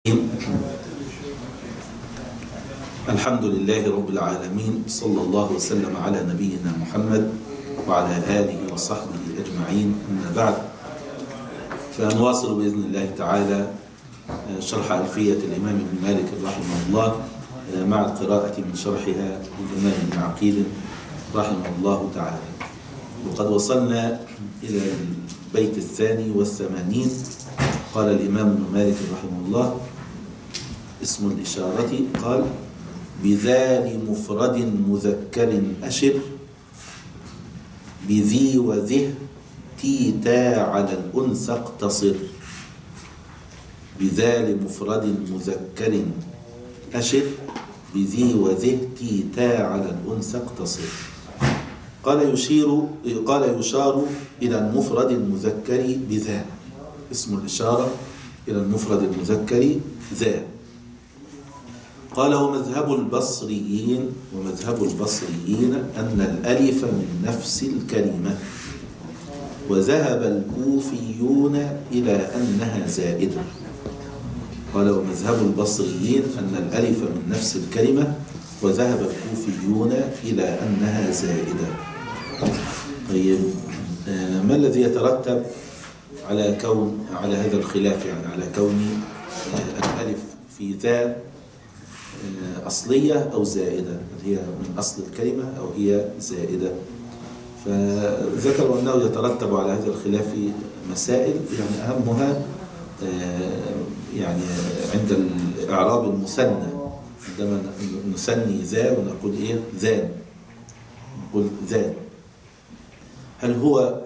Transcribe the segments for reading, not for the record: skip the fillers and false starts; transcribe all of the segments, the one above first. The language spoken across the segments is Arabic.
الحمد لله رب العالمين، صلى الله وسلم على نبينا محمد وعلى آله وصحبه أجمعين. أما بعد، فنواصل بإذن الله تعالى شرح ألفية الإمام ابن مالك رحمه الله مع القراءة من شرحها للإمام ابن عقيل رحمه الله تعالى. وقد وصلنا إلى البيت 82. قال الإمام ابن مالك رحمه الله: اسم الإشارة، قال: بذال مفرد مذكر أشر بذي وذه تيتا على الأنثى اقتصر. بذال مفرد مذكر أشر بذي وذه تيتا على الأنثى اقتصر. قال يشار إلى المفرد المذكر بذا. اسم الإشارة إلى المفرد المذكر ذا. قال: ومذهب البصريين أن الألف من نفس الكلمة، وذهب الكوفيون إلى أنها زائدة. قال: ومذهب البصريين أن الألف من نفس الكلمة، وذهب الكوفيون إلى أنها زائدة. طيب، ما الذي يترتب على هذا الخلاف؟ يعني على كون الألف في ذا أصلية أو زائدة، هل هي من أصل الكلمة أو هي زائدة؟ فذكروا أنه يترتب على هذا الخلاف مسائل، يعني أهمها يعني عند الإعراب المثنى، عندما نثني ذا ونقول إيه؟ ذان، نقول ذان، هل هو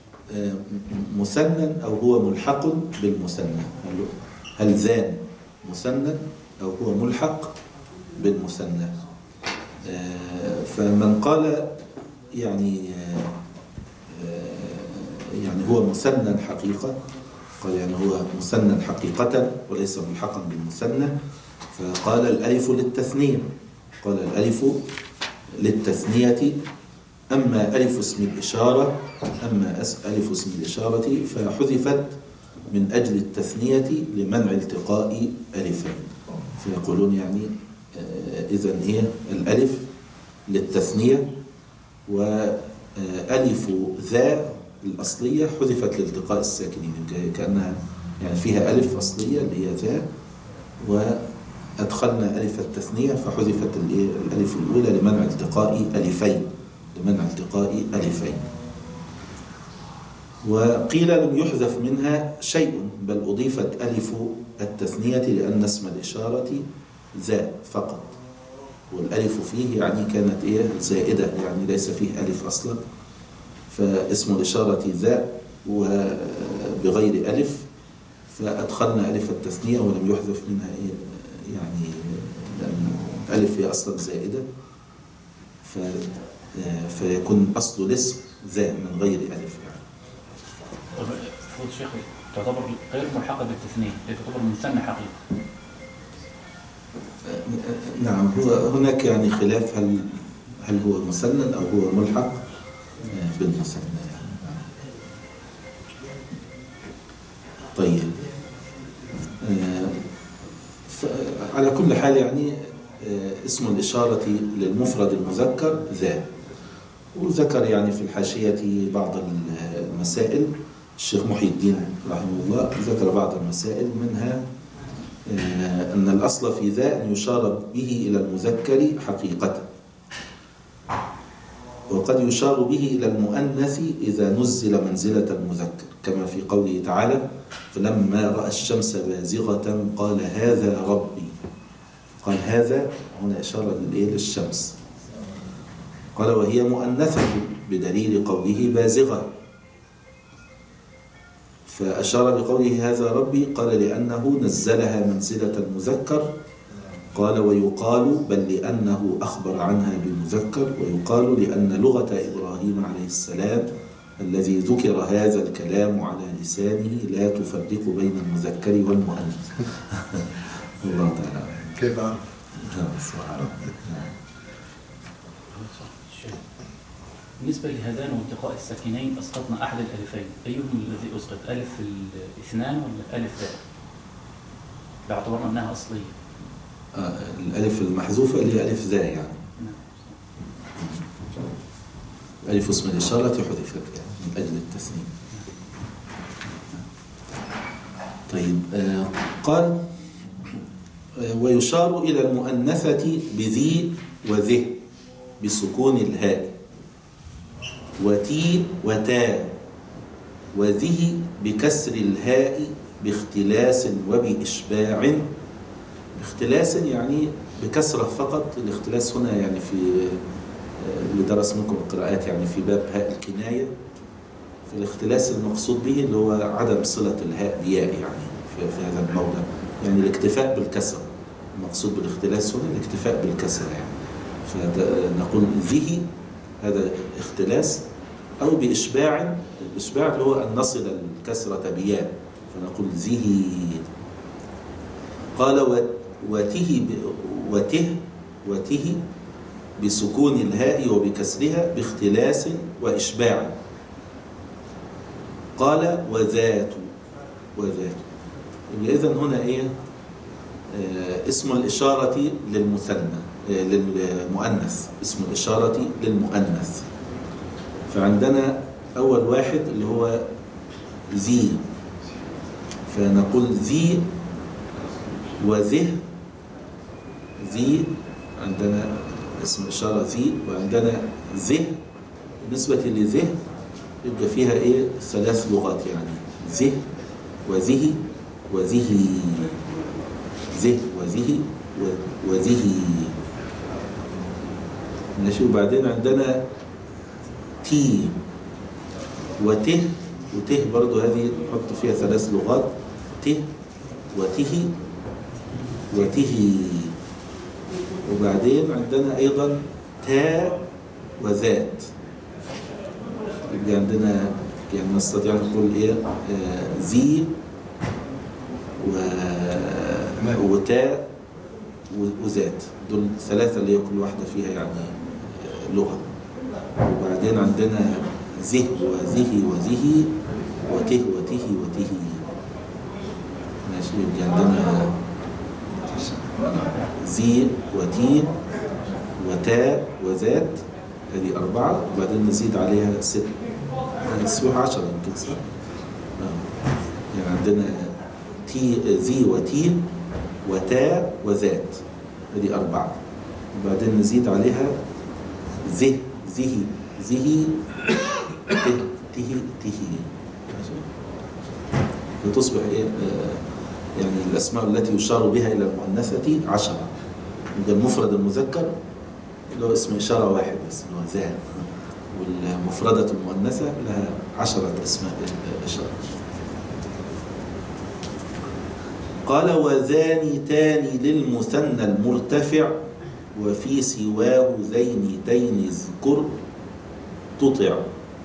مثنى أو هو ملحق بالمثنى؟ هل ذان مثنى أو هو ملحق بالمثنى؟ فمن قال يعني هو مثنى حقيقة، قال يعني هو مثنى حقيقة وليس ملحقا بالمثنى، فقال الألف للتثنية. قال الألف للتثنية. أما ألف اسم الإشارة فحذفت من أجل التثنية لمنع التقاء ألفين. فيقولون يعني إذن هي الألف للتثنية، وألف ذا الأصلية حذفت لالتقاء الساكنين، كأنها يعني فيها ألف أصلية اللي هي ذا، وأدخلنا ألف التثنية فحذفت الألف الأولى لمنع التقاء ألفين. وقيل لم يحذف منها شيء، بل أضيفت ألف التثنية لأن اسم الإشارة ذا فقط، والألف فيه يعني كانت زائدة، يعني ليس فيه ألف أصلا، فاسم الإشارة ذا وبغير ألف، فأدخلنا ألف التثنية ولم يحذف منها يعني لأن الألف هي أصلا زائدة، فيكون أصل الاسم ذا من غير ألف يعني. طب فوت شيخ، تعتبر غير ملحقة بالتثنية، تعتبر مثنى حقيقي. نعم، هناك يعني خلاف، هل هو مثنى أو هو ملحق بالمثنى يعني. طيب، على كل حال يعني اسم الإشارة للمفرد المذكر ذا. وذكر يعني في الحاشية بعض المسائل، الشيخ محي الدين رحمه الله ذكر بعض المسائل، منها أن الأصل في ذا أن يشار به إلى المذكر حقيقة، وقد يشار به إلى المؤنث إذا نزل منزلة المذكر، كما في قوله تعالى: فلما رأى الشمس بازغة قال هذا ربي. قال هذا هنا إشارة للشمس. قال وهي مؤنثة بدليل قوله بازغة، فأشار بقوله هذا ربي، قال لأنه نزلها منزلة المذكر. قال ويقال بل لأنه أخبر عنها بمذكر، ويقال لأن لغة إبراهيم عليه السلام الذي ذكر هذا الكلام على لسانه لا تفرق بين المذكر والمؤنث. الله تعالى كيف عرف؟ بالنسبة لهذان والتقاء الساكنين أسقطنا أحد الألفين، أيهم الذي أسقط؟ ألف الاثنان ولا ألف ذا؟ باعتبار أنها أصلية. الألف المحذوفة اللي هي ألف ذا يعني. ألف اسم الإشارة حذفت يعني من أجل التثنية. طيب قال ويشار إلى المؤنثة بذي وذه بسكون الهاء، وتي وتا، وذه بكسر الهاء باختلاس وبإشباع. باختلاس يعني بكسرة فقط. الاختلاس هنا يعني في اللي درس منكم القراءات يعني في باب هاء الكناية، في الاختلاس المقصود به اللي هو عدم صلة الهاء بياء يعني في هذا الموضع، يعني الاكتفاء بالكسر. المقصود بالاختلاس هنا الاكتفاء بالكسر يعني. فنقول ذه هذا اختلاس، أو بإشباع. الإشباع اللي هو أن نصل الكسرة بياء، فنقول ذه. قال وته بسكون الهاء وبكسرها باختلاس وإشباع. قال وذات. إذن هنا إيه؟ اسم الإشارة للمؤنث، اسم الإشارة للمؤنث. فعندنا أول واحد اللي هو ذي، فنقول ذي وذه. ذي عندنا اسم الإشارة ذي، وعندنا ذه. بالنسبة لذه يبقى فيها إيه؟ 3 لغات يعني ذه وذه وذه. ذه وذه وذه ماشي. وبعدين عندنا تي وته. وته برضو هذه نحط فيها 3 لغات، ته وته وته. وبعدين عندنا أيضا تاء وذات. يبقى عندنا يعني نستطيع نقول إيه؟ ذي وتاء وذات. دول 3 اللي هي كل واحدة فيها يعني لغة. وبعدين عندنا ذه وذه وذه وته وته وته ماشي. يبقى عندنا ذي وتي وتاء وذات، هذه 4. وبعدين نزيد عليها 6، يعني تسويها 10 يمكن صح؟ يعني عندنا ذي وتي وتاء وذات، هذه 4. وبعدين نزيد عليها ذه ذه ته فتصبح إيه؟ يعني الأسماء التي يشار بها إلى المؤنثة 10. يبقى المفرد المذكر اللي هو اسم إشارة واحد بس اللي هو ذا، والمفردة المؤنثة لها 10 أسماء إشارة. قال وذانتان للمثنى المرتفع وفي سواه ذينتين اذكر تطع.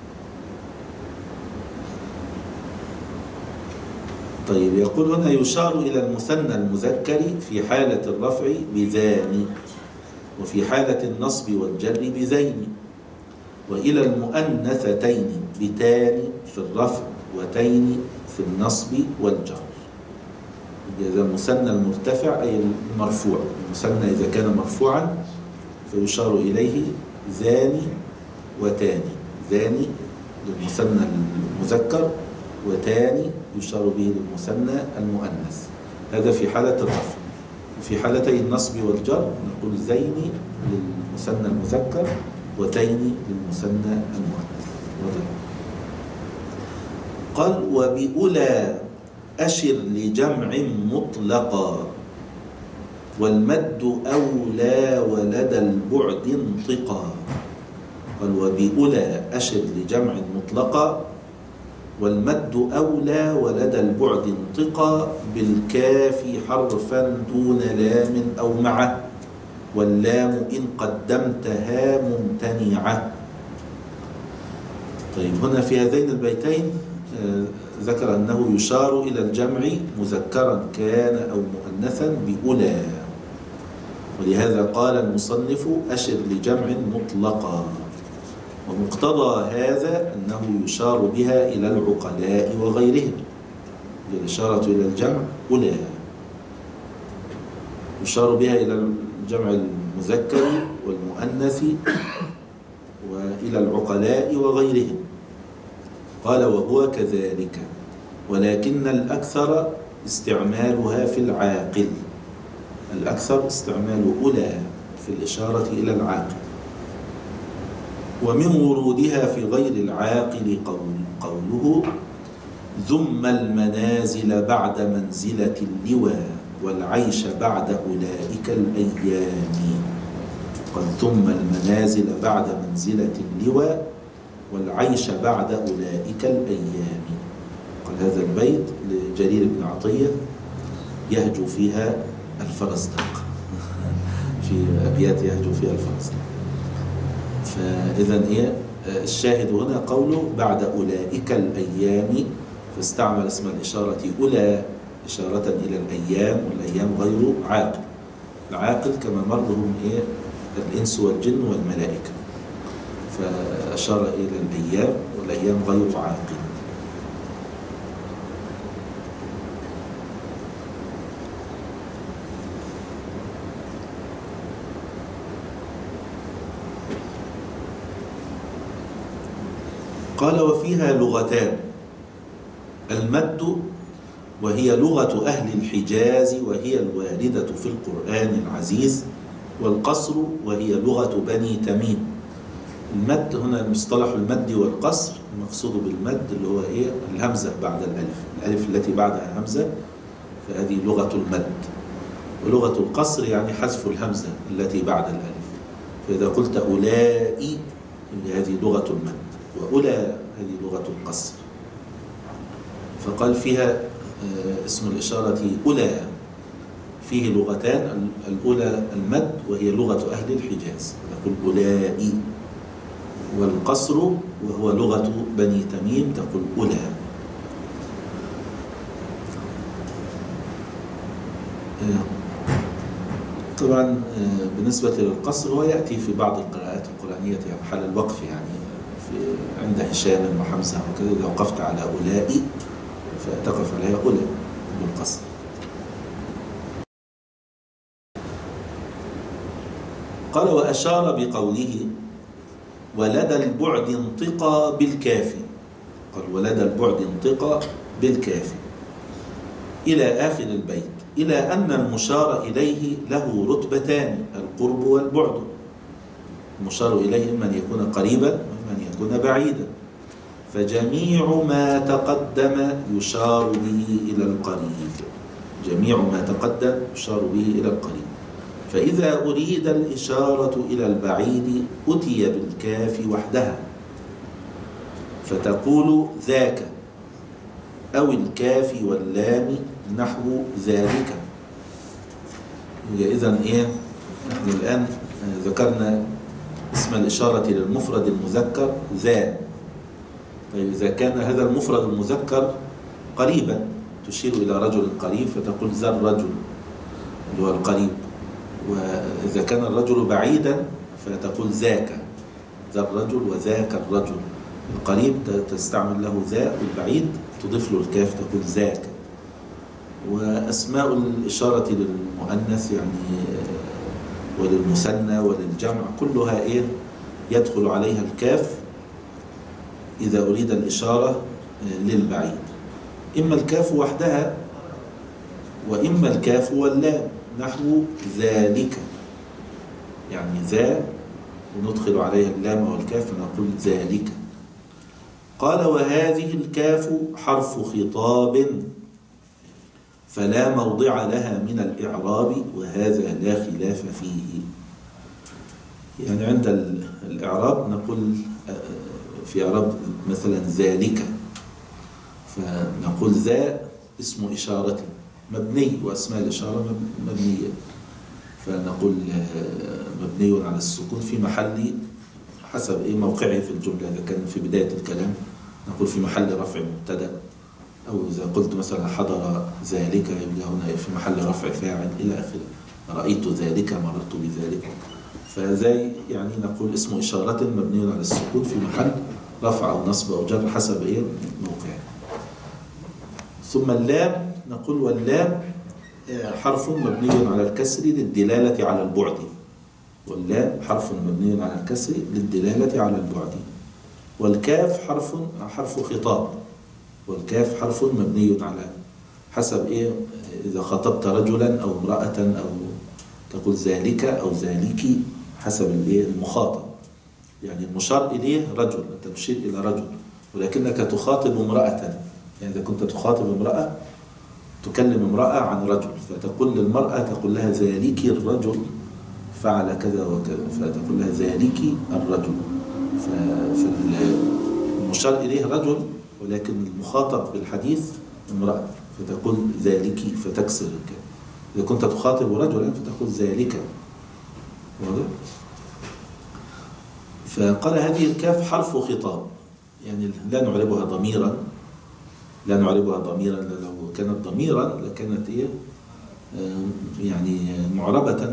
طيب يقول هنا يشار إلى المثنى المذكر في حالة الرفع بذان، وفي حالة النصب والجر بذين، وإلى المؤنثتين بتان في الرفع وتين في النصب والجر. إذا المثنى المرتفع أي المرفوع، المثنى إذا كان مرفوعا فيشار إليه ذان وتان. ذان للمثنى المذكر، وتاني يشار به للمثنى المؤنث. هذا في حالة الرفع. وفي حالتي النصب والجر نقول ذين للمثنى المذكر وتين للمثنى المؤنث. قال وبأولى أشر لجمع مطلقا والمد أولى ولدى البعد انطقا. قال وبأولى أشر لجمع مطلقا والمد أولى ولدى البعد انطقا بالكاف حرفا دون لام أو معه واللام إن قدمتها ممتنعة. طيب هنا في هذين البيتين ذكر أنه يشار إلى الجمع مذكرا كان أو مؤنثا بأولى، ولهذا قال المصنف أشر لجمع مطلقا. ومقتضى هذا أنه يشار بها إلى العقلاء وغيرهم، الإشارة إلى الجمع أولى. يشار بها إلى الجمع المذكر والمؤنث وإلى العقلاء وغيرهم. قال وهو كذلك، ولكن الأكثر استعمالها في العاقل. الأكثر استعمال أولى في الإشارة إلى العاقل. ومن ورودها في غير العاقل قوله ذم المنازل بعد منزلة اللواء والعيش بعد أولئك الأيام. قد ثم المنازل بعد منزلة اللواء والعيش بعد أولئك الأيام. قال هذا البيت لجرير بن عطية يهجو فيها الفرزدق في أبيات يهجو فيها الفرزدق. فإذا إيه الشاهد هنا قوله بعد أولئك الأيام، فاستعمل اسم الإشارة أولى إشارة إلى الأيام، والأيام غير عاقل. العاقل كما مرهم إيه الإنس والجن والملائكة، فأشار إلى الأيام والأيام غير عاقل. قال وفيها لغتان: المد وهي لغة أهل الحجاز وهي الواردة في القرآن العزيز، والقصر وهي لغة بني تميم. المد هنا مصطلح المد والقصر، المقصود بالمد اللي هو إيه الهمزة بعد الألف، الألف التي بعدها همزة، فهذه لغة المد. ولغة القصر يعني حذف الهمزة التي بعد الألف. فإذا قلت أولئي هذه لغة المد، وأولى هذه لغة القصر. فقال فيها اسم الإشارة أولى فيه لغتان: الأولى المد وهي لغة أهل الحجاز تقول أولئي، والقصر وهو لغة بني تميم تقول أولى. طبعا بالنسبة للقصر هو يأتي في بعض القراءات القرآنية يعني حال الوقف، يعني عند هشام وحمزة وكذا إذا وقفت على أولئي فتقف عليها أولى بالقصر. قال وأشار بقوله ولدى البعد انطقى بالكاف. قال ولدى البعد انطقى بالكاف إلى آخر البيت، إلى أن المشار إليه له رتبتان: القرب والبعد. المشار إليه إما أن يكون قريبا وإما أن يكون بعيدا، فجميع ما تقدم يشار به إلى القريب. جميع ما تقدم يشار به إلى القريب. فإذا أريد الإشارة إلى البعيد أتي بالكاف وحدها فتقول ذاك، أو الكاف واللام نحو ذلك. إذن إيه نحن الآن ذكرنا اسم الإشارة للمفرد المذكر ذا. طيب إذا كان هذا المفرد المذكر قريبا تشير إلى رجل قريب فتقول ذا الرجل اللي هو القريب، وإذا كان الرجل بعيدا فتقول ذاك، ذا الرجل وذاك الرجل. القريب تستعمل له ذا، والبعيد تضيف له الكاف تقول ذاك. وأسماء الإشارة للمؤنث يعني وللمثنى وللجمع كلها إيه يدخل عليها الكاف إذا أريد الإشارة للبعيد، إما الكاف وحدها وإما الكاف واللام نحو ذلك، يعني ذا وندخل عليها اللام والكاف نقول ذلك. قال وهذه الكاف حرف خطاب فلا موضع لها من الإعراب، وهذا لا خلاف فيه. يعني عند الإعراب نقول في إعراب مثلا ذلك، فنقول ذا اسم إشارة مبني، وأسماء الإشارة مبنية، فنقول مبني على السكون في محل حسب موقعه في الجملة. إذا كان في بداية الكلام نقول في محل رفع مبتدأ، أو إذا قلت مثلا حضر ذلك يبقى هنا في محل رفع فاعل إلى آخره، رأيت ذلك مررت بذلك. فزي يعني نقول اسم إشارة مبني على السكون في محل رفع أو نصب أو جر حسب موقعه. ثم اللام نقول واللام حرف مبني على الكسر للدلالة على البعد، واللام حرف مبني على الكسر للدلالة على البعد، والكاف حرف خطاب، والكاف حرف مبني على حسب إيه، إذا خاطبت رجلا أو امرأة أو تقول ذلك أو ذلك حسب المخاطب. يعني المشار إليه رجل، أنت تشير إلى رجل، ولكنك تخاطب امرأة. يعني إذا كنت تخاطب امرأة تكلم امرأة عن رجل، فتقول للمرأة، تقول لها ذلك الرجل فعل كذا وكذا، فتقول لها ذلك الرجل. فالمشار إليه رجل، ولكن المخاطب بالحديث امرأة، فتقول ذلك فتكسر الكاف. إذا كنت تخاطب رجلا فتقول ذلك. واضح؟ فقال هذه الكاف حرف خطاب، يعني لا نعربها ضميرا، لو كانت ضميرا لكانت إيه يعني معربة،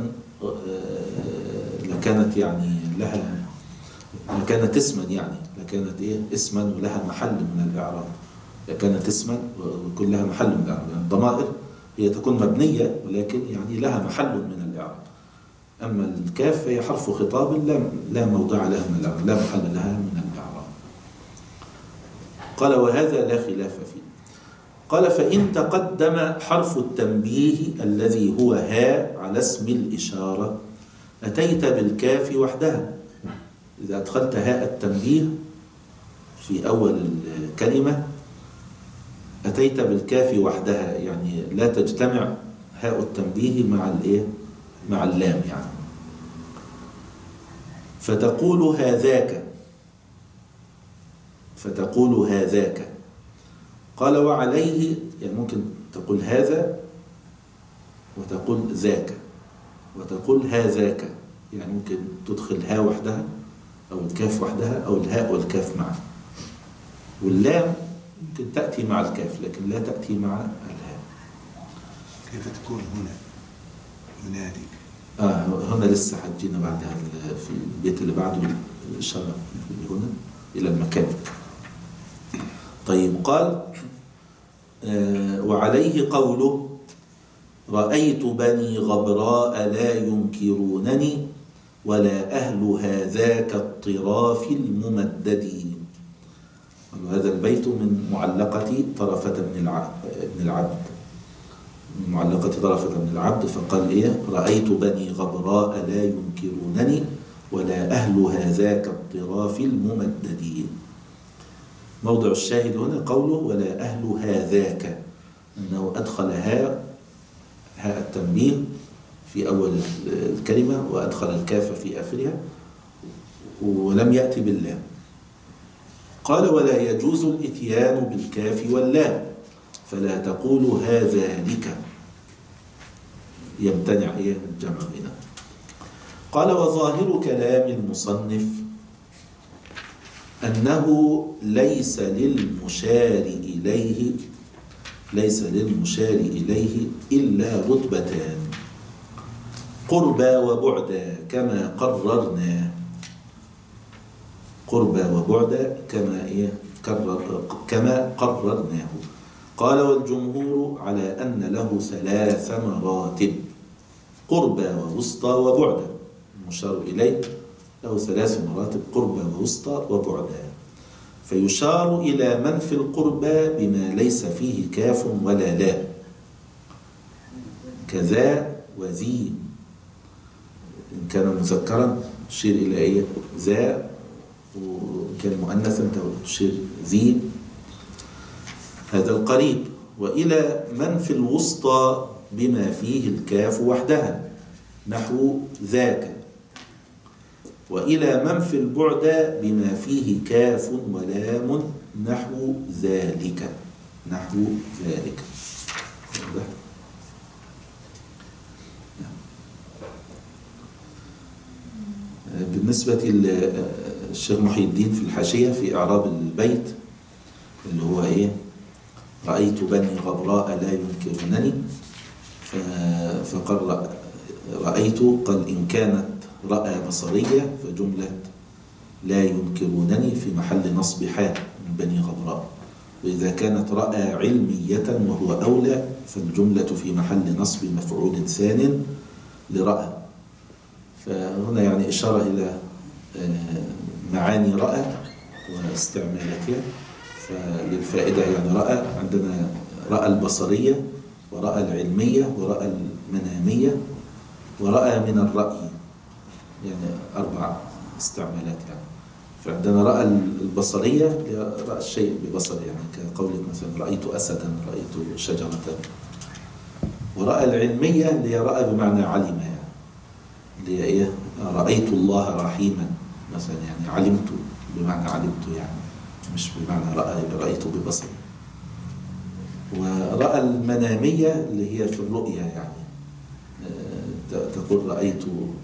لكانت يعني لها، لكانت اسما، يعني لكانت إيه اسما ولها محل من الإعراب، لكانت اسما ويكون لها محل من الإعراب. يعني الضمائر هي تكون مبنية ولكن يعني لها محل من الإعراب. أما الكاف هي حرف خطاب لا موضع لها من الإعراب، لا محل لها من الإعراب. قال وهذا لا خلاف فيه. قال فإن تقدم حرف التنبيه الذي هو ها على اسم الإشارة أتيت بالكاف وحدها. إذا أدخلت هاء التنبيه في أول الكلمة أتيت بالكاف وحدها، يعني لا تجتمع هاء التنبيه مع اللام يعني. فتقول هذاك. قال وعليه، يعني ممكن تقول هذا وتقول ذاك وتقول هذاك، يعني ممكن تدخل ها وحدها أو الكاف وحدها أو الهاء والكاف معا. واللام ممكن تأتي مع الكاف لكن لا تأتي مع الهاء. كيف تكون هنا هنالك؟ هنا لسه حجينا بعدها في البيت اللي بعده الإشارة هنا إلى المكان. طيب قال وعليه قوله رأيت بني غبراء لا ينكرونني ولا أهل هذاك الطراف الممدد. هذا البيت من معلقة طرفة بن العبد، من معلقة طرفة بن العبد. فقال إيه رأيت بني غبراء لا ينكرونني ولا أهل هذاك الطراف الممدد. موضع الشاهد هنا قوله ولا أهل هذاك، أنه أدخل هاء التنبيه في أول الكلمة وأدخل الكاف في آخرها ولم يأتي باللام. قال ولا يجوز الإتيان بالكاف واللام فلا تقول هذا لك، يمتنع الجمع بينها. قال وظاهر كلام المصنف أنه ليس للمشار إليه إلا رتبتان، قربى وبعدا كما قررنا. قربى وبعدا كما قررناه. قال والجمهور على أن له 3 مراتب، قربى ووسطى وبعدا. المشار إليه له 3 مراتب، قربى ووسطى وبعدا. فيشار إلى من في القربى بما ليس فيه كاف ولا لا، كذا وذي. إن كان مذكرا تشير إلى ذا، وإن كان مؤنثا تشير ذي، هذا القريب. وإلى من في الوسطى بما فيه الكاف وحدها نحو ذاك. وإلى من في البعد بما فيه كاف ولام نحو ذلك. بالنسبة للشيخ محي الدين في الحاشية في إعراب البيت اللي هو رأيت بني غبراء لا ينكرونني، فقال رأيت، قال إن كانت رأى بصرية فجملة لا ينكرونني في محل نصب حال من بني غبراء. وإذا كانت رأى علمية وهو أولى فالجملة في محل نصب مفعول ثان لرأى. فهنا يعني إشارة إلى معاني رأى واستعمالاتها. فللفائدة يعني رأى عندنا رأى البصرية ورأى العلمية ورأى المنامية ورأى من الرأي، يعني 4 استعمالات يعني. فعندنا رأى البصرية رأى الشيء ببصر، يعني كقولك مثلا رأيت أسدا، رأيت شجرة. ورأى العلمية اللي هي رأى بمعنى علم، يعني اللي هي إيه؟ رأيت الله رحيما مثلا، يعني علمت بمعنى علمت، يعني مش بمعنى رأيت ببصر. ورأى المنامية اللي هي في الرؤية، يعني تقول رأيت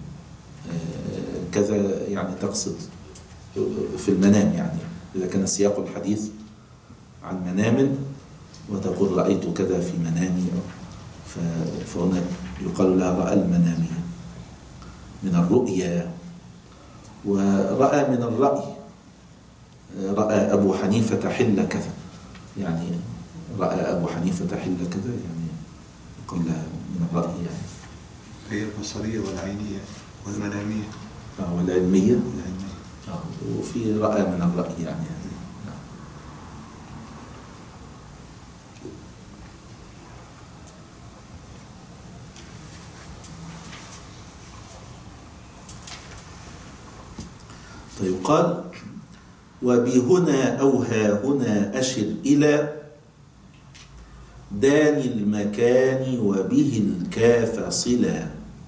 كذا، يعني تقصد في المنام، يعني إذا كان سياق الحديث عن منام وتقول رأيت كذا في منامي، فهنا يقال لها رأى المنامية من الرؤيا. ورأى من الرأي، رأى أبو حنيفة حل كذا، يعني رأى أبو حنيفة حل كذا، يعني يقال لها من الرأي، يعني هي البصرية والعينية والمنامية والعلمية. وفي رأى من الرأي يعني. طيب قال وبهنا أو ها هنا أشر إلى دان المكان وبه الكاف صلا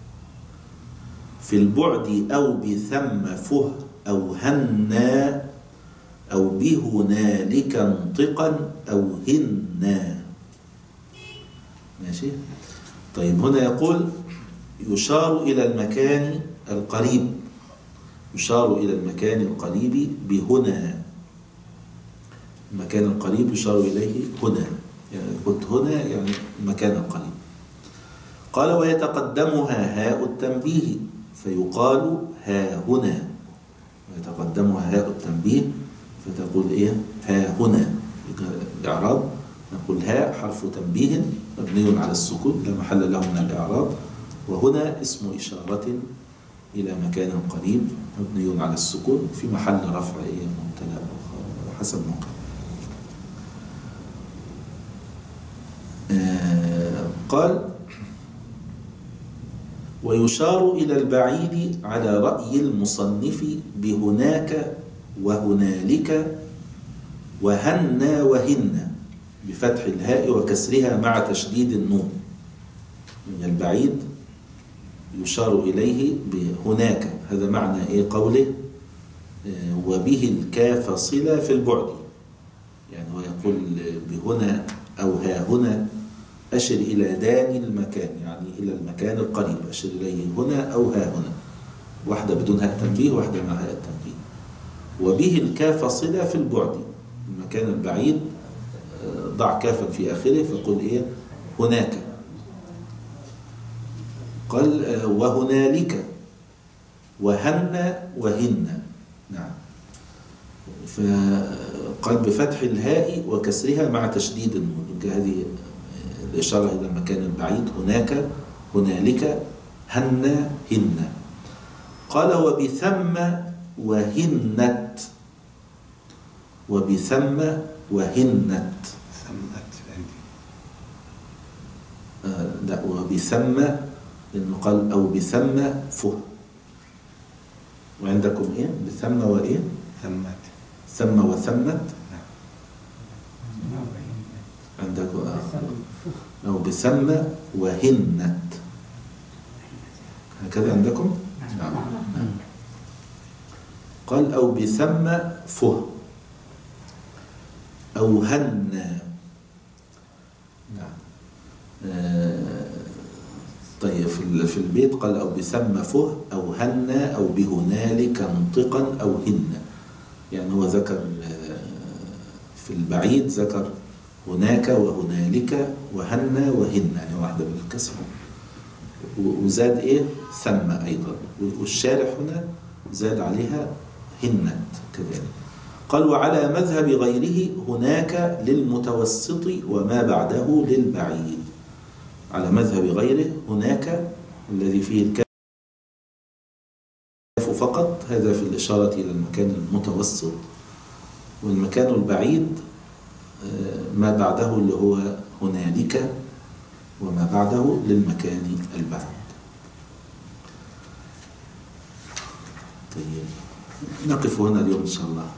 في البعد أو بثم فه أو هنا أو بهنالك انطقا أو هنا. ماشي. طيب هنا يقول يشار إلى المكان القريب، يشار إلى المكان القريب بهنا، المكان القريب يشار إليه هنا، يعني قلت هنا يعني المكان القريب. قال ويتقدمها هاء التنبيه فيقال ها هنا، ويتقدمها هاء التنبيه فتقول إيه؟ ها هنا. الإعراب نقول هاء حرف تنبيه مبني على السكون لا محل له من الإعراب، وهنا اسم إشارة إلى مكان قريب مبني على السكون في محل رفع مبتدأ حسب موقع. قال ويشار إلى البعيد على رأي المصنف بهناك وهنالك وهنا وهن بفتح الهاء وكسرها مع تشديد النون. من البعيد يشار إليه بهناك، هذا معنى إيه قوله وبه الكاف صلة في البعد، يعني هو يقول بهنا أو ها هنا أشر إلى دان المكان، يعني إلى المكان القريب أشر إليه هنا أو ها هنا، واحدة بدون هاء تنبيه واحدة مع هاء التنبيه. وبه الكاف صلة في البعد، المكان البعيد ضع كافا في آخره فقل إيه هناك. قال وهنالك وهن وهن. نعم. فقال بفتح الهاء وكسرها مع تشديد النون، هذه الإشارة إلى المكان البعيد هناك هنالك هن هن. قال وبثم وهنت، وبثم وهنت لا وبثم، لأنه قال أو بثم فه. وعندكم إيه بثم وإيه ثمت، ثم وثمت عندكم أو بثم وهنت هكذا عندكم. نعم. قال أو بثم فه أو هن. نعم. طيب في البيت قال أو بثم فه أو هن أو بهنالك انطقا أو هن، يعني هو ذكر في البعيد ذكر هناك وهنالك وهن وهن، يعني واحدة بالكسر، وزاد إيه ثم أيضا، والشارح هنا زاد عليها هنت كذلك. قال وعلى مذهب غيره هناك للمتوسط وما بعده للبعيد. على مذهب غيره هناك الذي فيه الكاف فقط، هذا في الإشارة إلى المكان المتوسط، والمكان البعيد ما بعده اللي هو هنالك وما بعده للمكان البعيد. طيب نقف هنا اليوم إن شاء الله.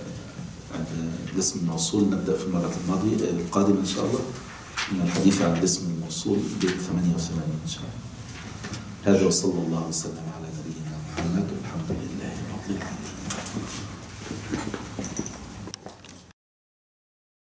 الاسم الموصول نبدأ في المرة القادمة إن شاء الله من الحديث عن الاسم الموصول بيت 88 إن شاء الله. هذا وصلى الله وسلم